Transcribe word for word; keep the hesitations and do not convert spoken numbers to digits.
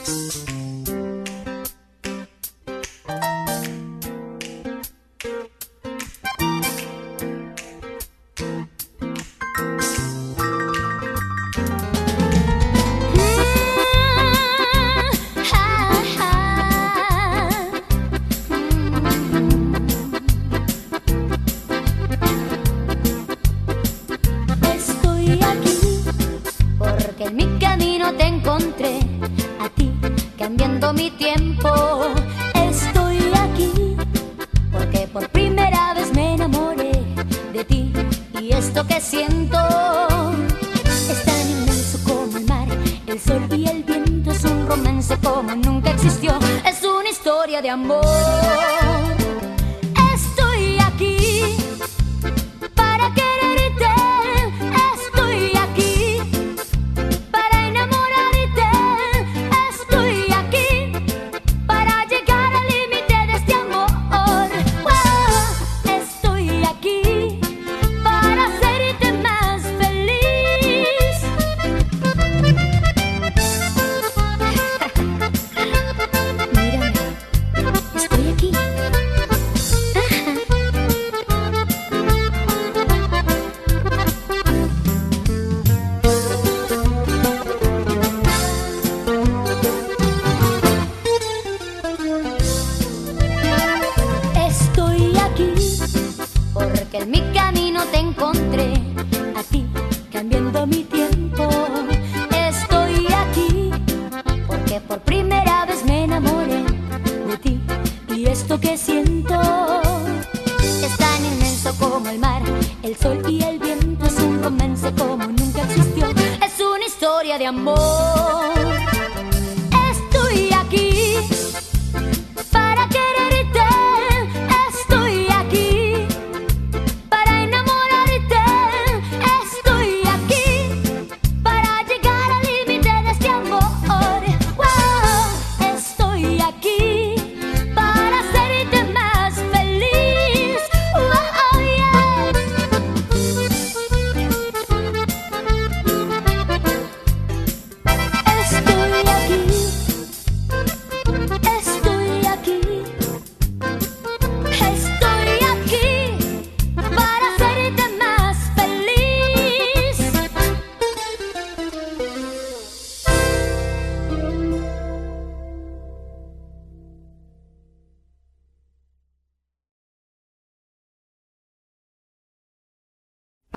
En mi camino te encontré, a ti, cambiando mi tiempo. Estoy aquí, porque por primera vez me enamoré de ti. Y esto que siento es tan inmenso como el mar, el sol y el viento. Es un romance como nunca existió, es una historia de amor. Estoy aquí para quererte, estoy aquí para enamorarte, estoy aquí para llegar al límite de este amor. Wow, estoy aquí para hacerte más feliz. Mírame, estoy aquí. Estoy aquí porque en mi camino te encontré, a ti, cambiando mi tiempo. Estoy aquí porque por primera vez me enamoré de ti. Y esto que siento es tan inmenso como el mar, el sol y el viento. Es un romance como nunca existió, es una historia de amor.